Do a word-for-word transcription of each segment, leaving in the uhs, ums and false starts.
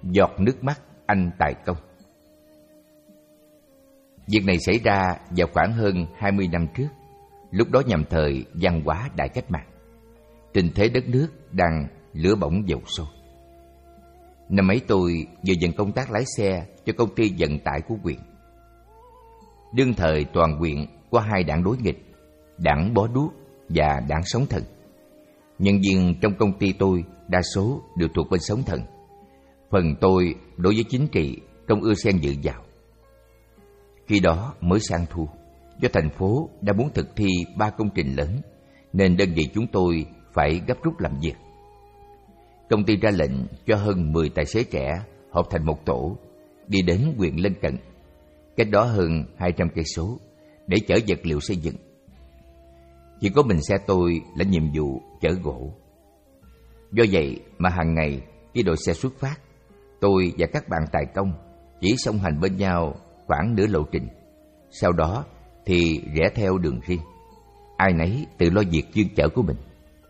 Giọt nước mắt anh tài công. Việc này xảy ra vào khoảng hơn hai mươi năm trước. Lúc đó nhằm thời văn hóa đại cách mạng, tình thế đất nước đang lửa bỏng dầu sôi. Năm ấy tôi vừa nhận công tác lái xe cho công ty vận tải của huyện. Đương thời toàn huyện có hai đảng đối nghịch, đảng Bó Đuốc và đảng Sống Thần. Nhân viên trong công ty tôi đa số đều thuộc bên Sống Thần. Phần tôi đối với chính trị không ưa xen dự vào. Khi đó mới sang thu, do thành phố đã muốn thực thi ba công trình lớn, nên đơn vị chúng tôi phải gấp rút làm việc. Công ty ra lệnh cho hơn mười tài xế trẻ họp thành một tổ, đi đến huyện lân cận, cách đó hơn hai trăm cây số, để chở vật liệu xây dựng. Chỉ có mình xe tôi là nhiệm vụ chở gỗ. Do vậy mà hàng ngày khi đội xe xuất phát, tôi và các bạn tài công chỉ song hành bên nhau khoảng nửa lộ trình. Sau đó thì rẽ theo đường riêng, ai nấy tự lo việc chuyên chở của mình.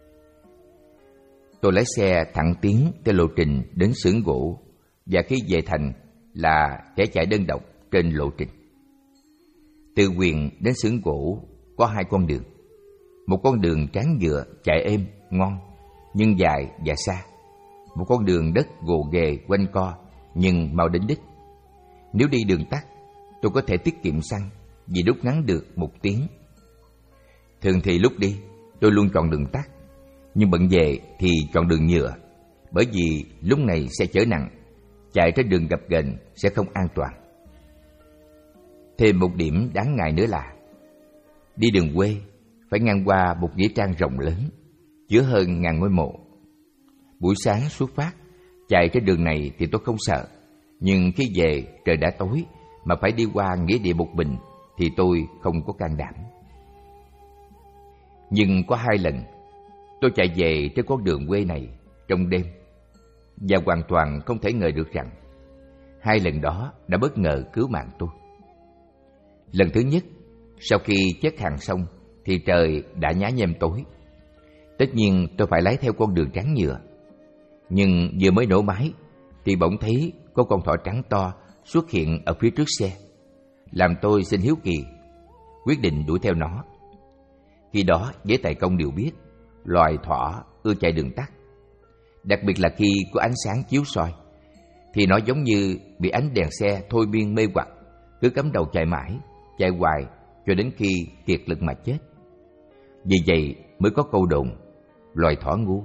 Tôi lái xe thẳng tiến theo lộ trình đến xưởng gỗ, và khi về thành là kẻ chạy đơn độc trên lộ trình. Từ huyện đến xưởng gỗ có hai con đường. Một con đường tráng nhựa chạy êm, ngon, nhưng dài và xa. Một con đường đất gồ ghề quanh co, nhưng mau đến đích. Nếu đi đường tắt, tôi có thể tiết kiệm xăng vì rút ngắn được một tiếng. Thường thì lúc đi, tôi luôn chọn đường tắt, nhưng bận về thì chọn đường nhựa, bởi vì lúc này xe chở nặng, chạy trên đường gập ghềnh sẽ không an toàn. Thêm một điểm đáng ngại nữa là đi đường quê phải ngang qua một nghĩa trang rộng lớn, chứa hơn ngàn ngôi mộ. Buổi sáng xuất phát, chạy trên đường này thì tôi không sợ, nhưng khi về trời đã tối mà phải đi qua nghĩa địa một mình thì tôi không có can đảm. Nhưng có hai lần tôi chạy về trên con đường quê này trong đêm, và hoàn toàn không thể ngờ được rằng hai lần đó đã bất ngờ cứu mạng tôi. Lần thứ nhất, sau khi chất hàng xong thì trời đã nhá nhem tối. Tất nhiên tôi phải lái theo con đường trắng nhựa. Nhưng vừa mới nổ máy thì bỗng thấy có con thỏ trắng to xuất hiện ở phía trước xe, làm tôi sinh hiếu kỳ, quyết định đuổi theo nó. Khi đó giới tài công đều biết loài thỏ ưa chạy đường tắt, đặc biệt là khi có ánh sáng chiếu soi, thì nó giống như bị ánh đèn xe thôi miên mê hoặc, cứ cắm đầu chạy mãi, chạy hoài cho đến khi kiệt lực mà chết. Vì vậy mới có câu đồn loài thỏ ngu.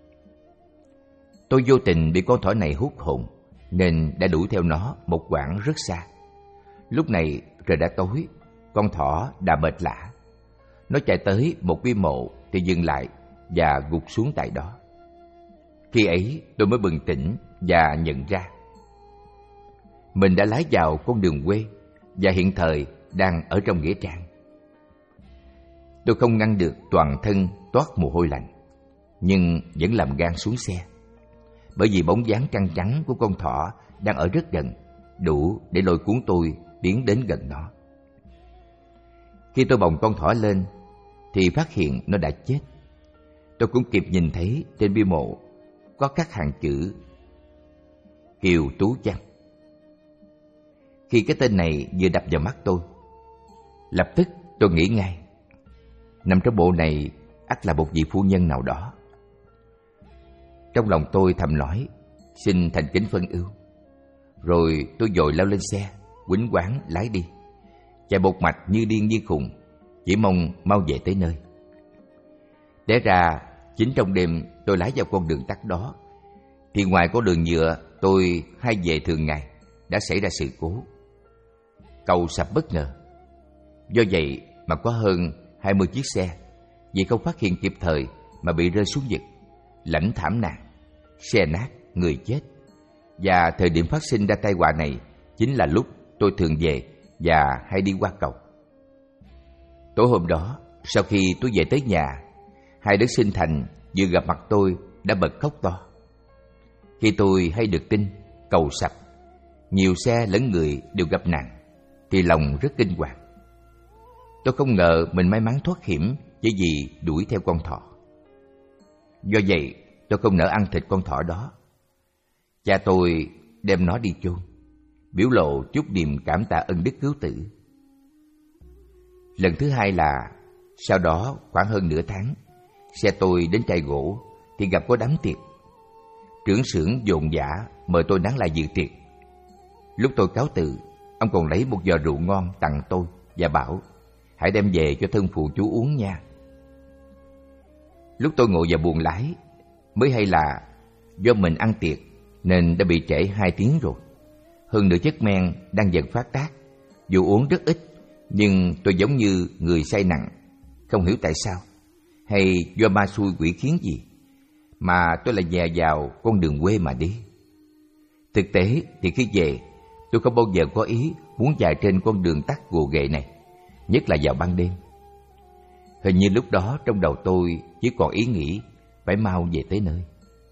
Tôi vô tình bị con thỏ này hút hồn, nên đã đuổi theo nó một quãng rất xa. Lúc này trời đã tối, con thỏ đã mệt lả. Nó chạy tới một cái mộ thì dừng lại và gục xuống tại đó. Khi ấy tôi mới bừng tỉnh và nhận ra mình đã lái vào con đường quê và hiện thời đang ở trong nghĩa trang. Tôi không ngăn được toàn thân toát mồ hôi lạnh, nhưng vẫn làm gan xuống xe, bởi vì bóng dáng trăng trắng của con thỏ đang ở rất gần, đủ để lôi cuốn tôi tiến đến gần nó. Khi tôi bồng con thỏ lên thì phát hiện nó đã chết. Tôi cũng kịp nhìn thấy trên bia mộ có các hàng chữ Kiều Tú Chăng. Khi cái tên này vừa đập vào mắt tôi, lập tức tôi nghĩ ngay, nằm trong bộ này ắt là một vị phu nhân nào đó. Trong lòng tôi thầm nói xin thành kính phân ưu. Rồi tôi vội lao lên xe, quýnh quáng lái đi, chạy một mạch như điên như khùng, chỉ mong mau về tới nơi. Té ra chính trong đêm tôi lái vào con đường tắt đó, thì ngoài con đường nhựa tôi hay về thường ngày đã xảy ra sự cố. Cầu sập bất ngờ. Do vậy mà có hơn hai mươi chiếc xe vì không phát hiện kịp thời mà bị rơi xuống vực, lãnh thảm nạn, xe nát, người chết. Và thời điểm phát sinh ra tai họa này chính là lúc tôi thường về và hay đi qua cầu. Tối hôm đó, sau khi tôi về tới nhà, hai đứa sinh thành vừa gặp mặt tôi đã bật khóc to. Khi tôi hay được tin cầu sập, nhiều xe lẫn người đều gặp nạn, thì lòng rất kinh hoàng. Tôi không ngờ mình may mắn thoát hiểm chỉ vì đuổi theo con thỏ. Do vậy tôi không nỡ ăn thịt con thỏ đó. Cha tôi đem nó đi chôn, biểu lộ chút niềm cảm tạ ân đức cứu tử. Lần thứ hai là sau đó khoảng hơn nửa tháng, xe tôi đến trại gỗ thì gặp có đám tiệc. Trưởng xưởng dồn dã mời tôi nán lại dự tiệc. Lúc tôi cáo từ, ông còn lấy một giò rượu ngon tặng tôi và bảo hãy đem về cho thân phụ chú uống nha. Lúc tôi ngồi vào buồng lái mới hay là do mình ăn tiệc nên đã bị trễ hai tiếng rồi. Hơn nữa chất men đang dần phát tác. Dù uống rất ít nhưng tôi giống như người say nặng, không hiểu tại sao, hay do ma xui quỷ khiến gì mà tôi lại dè vào con đường quê mà đi. Thực tế thì khi về, tôi không bao giờ có ý muốn chạy trên con đường tắt gồ ghề này, nhất là vào ban đêm. Hình như lúc đó trong đầu tôi chỉ còn ý nghĩ phải mau về tới nơi.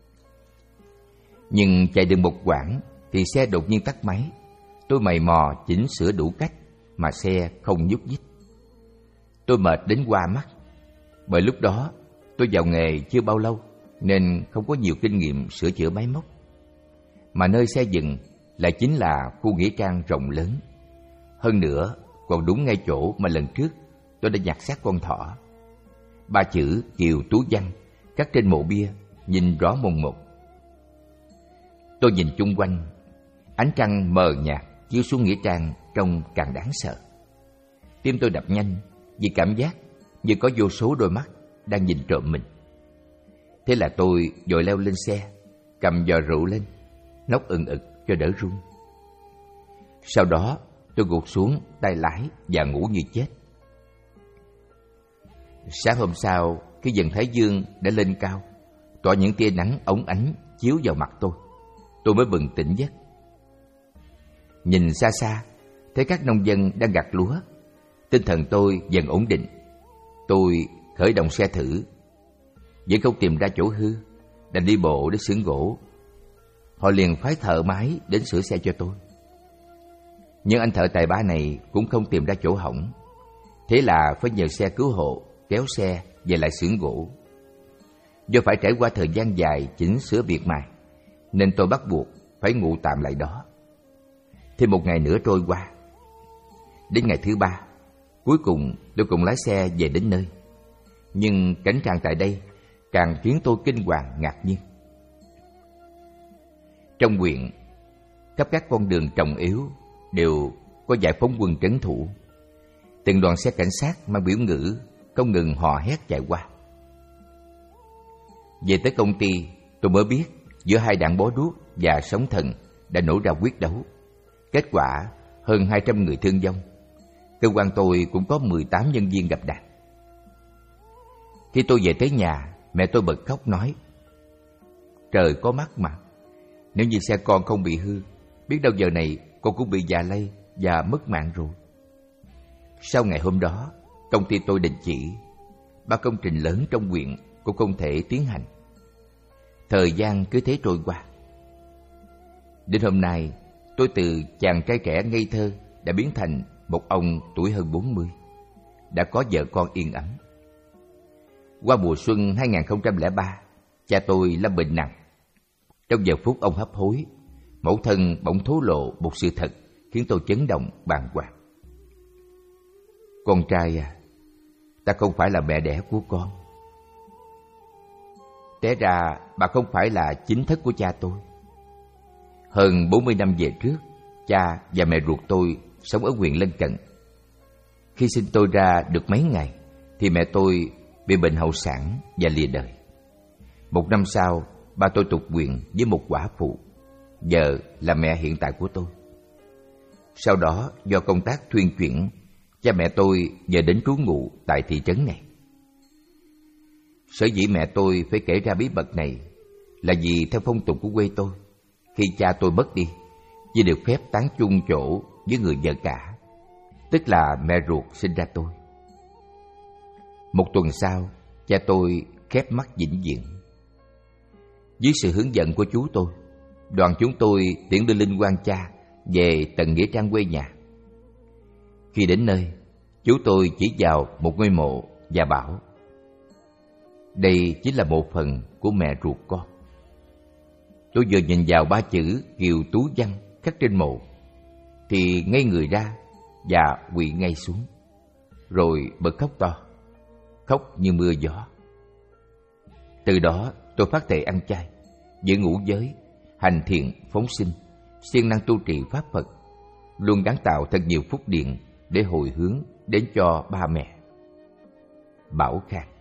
Nhưng chạy được một quãng thì xe đột nhiên tắt máy. Tôi mày mò chỉnh sửa đủ cách mà xe không nhúc nhích. Tôi mệt đến hoa mắt. Bởi lúc đó tôi vào nghề chưa bao lâu nên không có nhiều kinh nghiệm sửa chữa máy móc. Mà nơi xe dừng lại chính là khu nghĩa trang rộng lớn. Hơn nữa còn đúng ngay chỗ mà lần trước tôi đã nhặt xác con thỏ. Ba chữ Kiều Tú Văn khắc trên mộ bia nhìn rõ mồn một. Tôi nhìn chung quanh, ánh trăng mờ nhạt chiếu xuống nghĩa trang trông càng đáng sợ. Tim tôi đập nhanh vì cảm giác như có vô số đôi mắt đang nhìn trộm mình. Thế là tôi vội leo lên xe, cầm giò rượu lên, nốc ừng ực cho đỡ run. Sau đó tôi gục xuống tay lái và ngủ như chết. Sáng hôm sau, khi dần thái dương đã lên cao, tỏa những tia nắng óng ánh chiếu vào mặt tôi, tôi mới bừng tỉnh giấc. Nhìn xa xa, thấy các nông dân đang gặt lúa. Tinh thần tôi dần ổn định. Tôi khởi động xe thử, vẫn không tìm ra chỗ hư, đành đi bộ đến xưởng gỗ. Họ liền phái thợ máy đến sửa xe cho tôi. Nhưng anh thợ tài ba này cũng không tìm ra chỗ hỏng. Thế là phải nhờ xe cứu hộ kéo xe về lại xưởng gỗ. Do phải trải qua thời gian dài chỉnh sửa biệt mài nên tôi bắt buộc phải ngủ tạm lại đó. Thêm một ngày nữa trôi qua. Đến ngày thứ ba, cuối cùng tôi cũng lái xe về đến nơi. Nhưng cảnh trạng tại đây càng khiến tôi kinh hoàng ngạc nhiên. Trong huyện, khắp các con đường trọng yếu đều có giải phóng quân trấn thủ. Từng đoàn xe cảnh sát mang biểu ngữ không ngừng hò hét chạy qua. Về tới công ty, tôi mới biết giữa hai đảng bó đuốc và sóng thần đã nổ ra quyết đấu. Kết quả hơn hai trăm người thương vong. Cơ quan tôi cũng có mười tám nhân viên gặp nạn. Khi tôi về tới nhà, mẹ tôi bật khóc nói: "Trời có mắt mà, nếu như xe con không bị hư, biết đâu giờ này con cũng bị già lây và mất mạng rồi." Sau ngày hôm đó, công ty tôi đình chỉ. Ba công trình lớn trong huyện cũng không thể tiến hành. Thời gian cứ thế trôi qua. Đến hôm nay, tôi từ chàng trai trẻ ngây thơ đã biến thành một ông tuổi hơn bốn mươi, đã có vợ con yên ấm. Qua mùa xuân hai nghìn không trăm lẻ ba, cha tôi lâm bệnh nặng. Trong giờ phút ông hấp hối, mẫu thân bỗng thổ lộ một sự thật khiến tôi chấn động bàng hoàng. "Con trai à, ta không phải là mẹ đẻ của con. Té ra bà không phải là chính thất của cha tôi. Hơn bốn mươi năm về trước, cha và mẹ ruột tôi sống ở huyện lân cận. Khi sinh tôi ra được mấy ngày thì mẹ tôi bị bệnh hậu sản và lìa đời. Một năm sau, ba tôi tục quyền với một quả phụ, vợ là mẹ hiện tại của tôi. Sau đó do công tác thuyên chuyển, cha mẹ tôi về đến trú ngụ tại thị trấn này. Sở dĩ mẹ tôi phải kể ra bí mật này là vì theo phong tục của quê tôi, khi cha tôi mất đi, chỉ được phép táng chung chỗ với người vợ cả, tức là mẹ ruột sinh ra tôi. Một tuần sau, cha tôi khép mắt vĩnh viễn. Dưới sự hướng dẫn của chú tôi, đoàn chúng tôi tiễn đưa linh quan cha về tận nghĩa trang quê nhà. Khi đến nơi, chú tôi chỉ vào một ngôi mộ và bảo: "Đây chính là một phần của mẹ ruột con." Tôi vừa nhìn vào ba chữ Kiều Tú Văn khắc trên mộ thì ngây người ra và quỵ ngay xuống, rồi bật khóc to, khóc như mưa gió. Từ đó tôi phát thệ ăn chay, giữ ngũ giới, hành thiện phóng sinh, siêng năng tu trì pháp Phật, luôn gắng tạo thật nhiều phúc điện để hồi hướng đến cho ba mẹ. Bảo Khang.